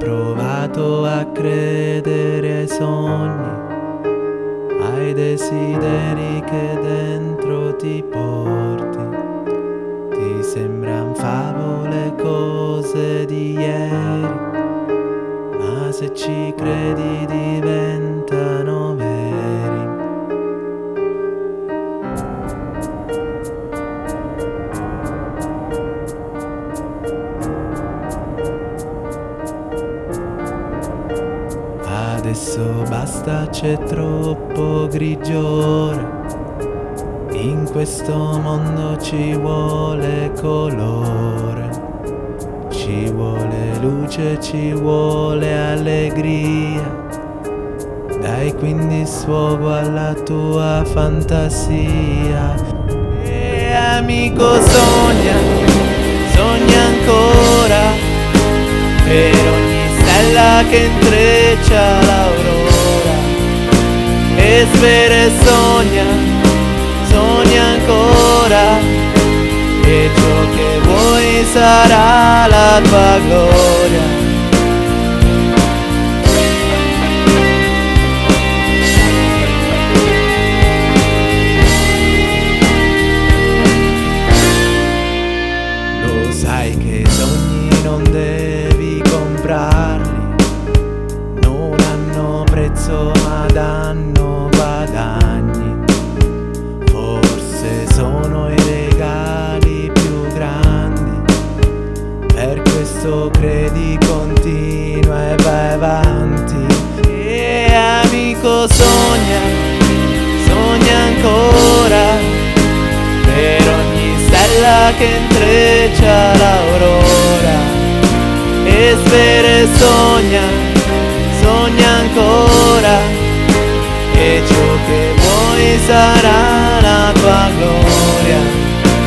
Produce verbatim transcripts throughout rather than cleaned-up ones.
provato a credere ai sogni, ai desideri che dentro ti porti. Ti sembran favole cose di ieri, ma se ci credi diventano veri. Adesso basta, c'è troppo grigiore, in questo mondo ci vuole colore, ci vuole luce, ci vuole allegria. Dai quindi sfogo alla tua fantasia. E amico sogna, sogna ancora, per ogni stella che intreccia l'aurora. E svere sogna, sogna ancora, e ciò che vuoi sarà la tua gloria. Lo sai che i sogni non devi comprarli, non hanno prezzo ma danno guadagni. Forse sono i regali più grandi, per questo credi, continua e vai avanti. E amico sogna, sogna ancora, per ogni stella che intreccia l'aurora. E svere sogna, sogna ancora, e ciò che vuoi sarà la tua gloria.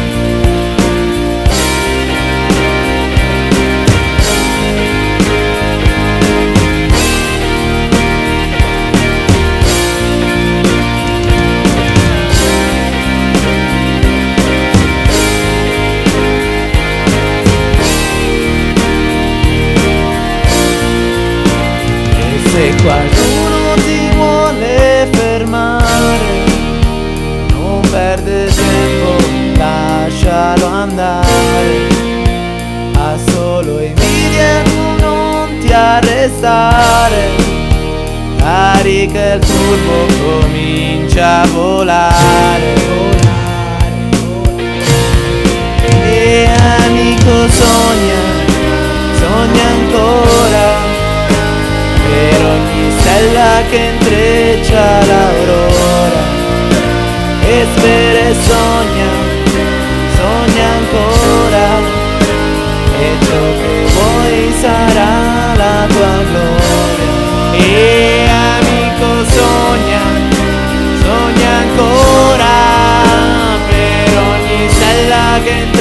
Se qualcuno ti vuole fermare, non perde tempo, lascialo andare. Ha solo invidia, non ti arrestare. Carica il turbo, comincia a volare, volare, volare. E amico sogna, sogna ancora, per ogni stella che intreccia l'aurora. E spera e sogna, sogna ancora, e ciò che vuoi sarà la tua gloria. E amico sogna, sogna ancora, per ogni stella che intreccia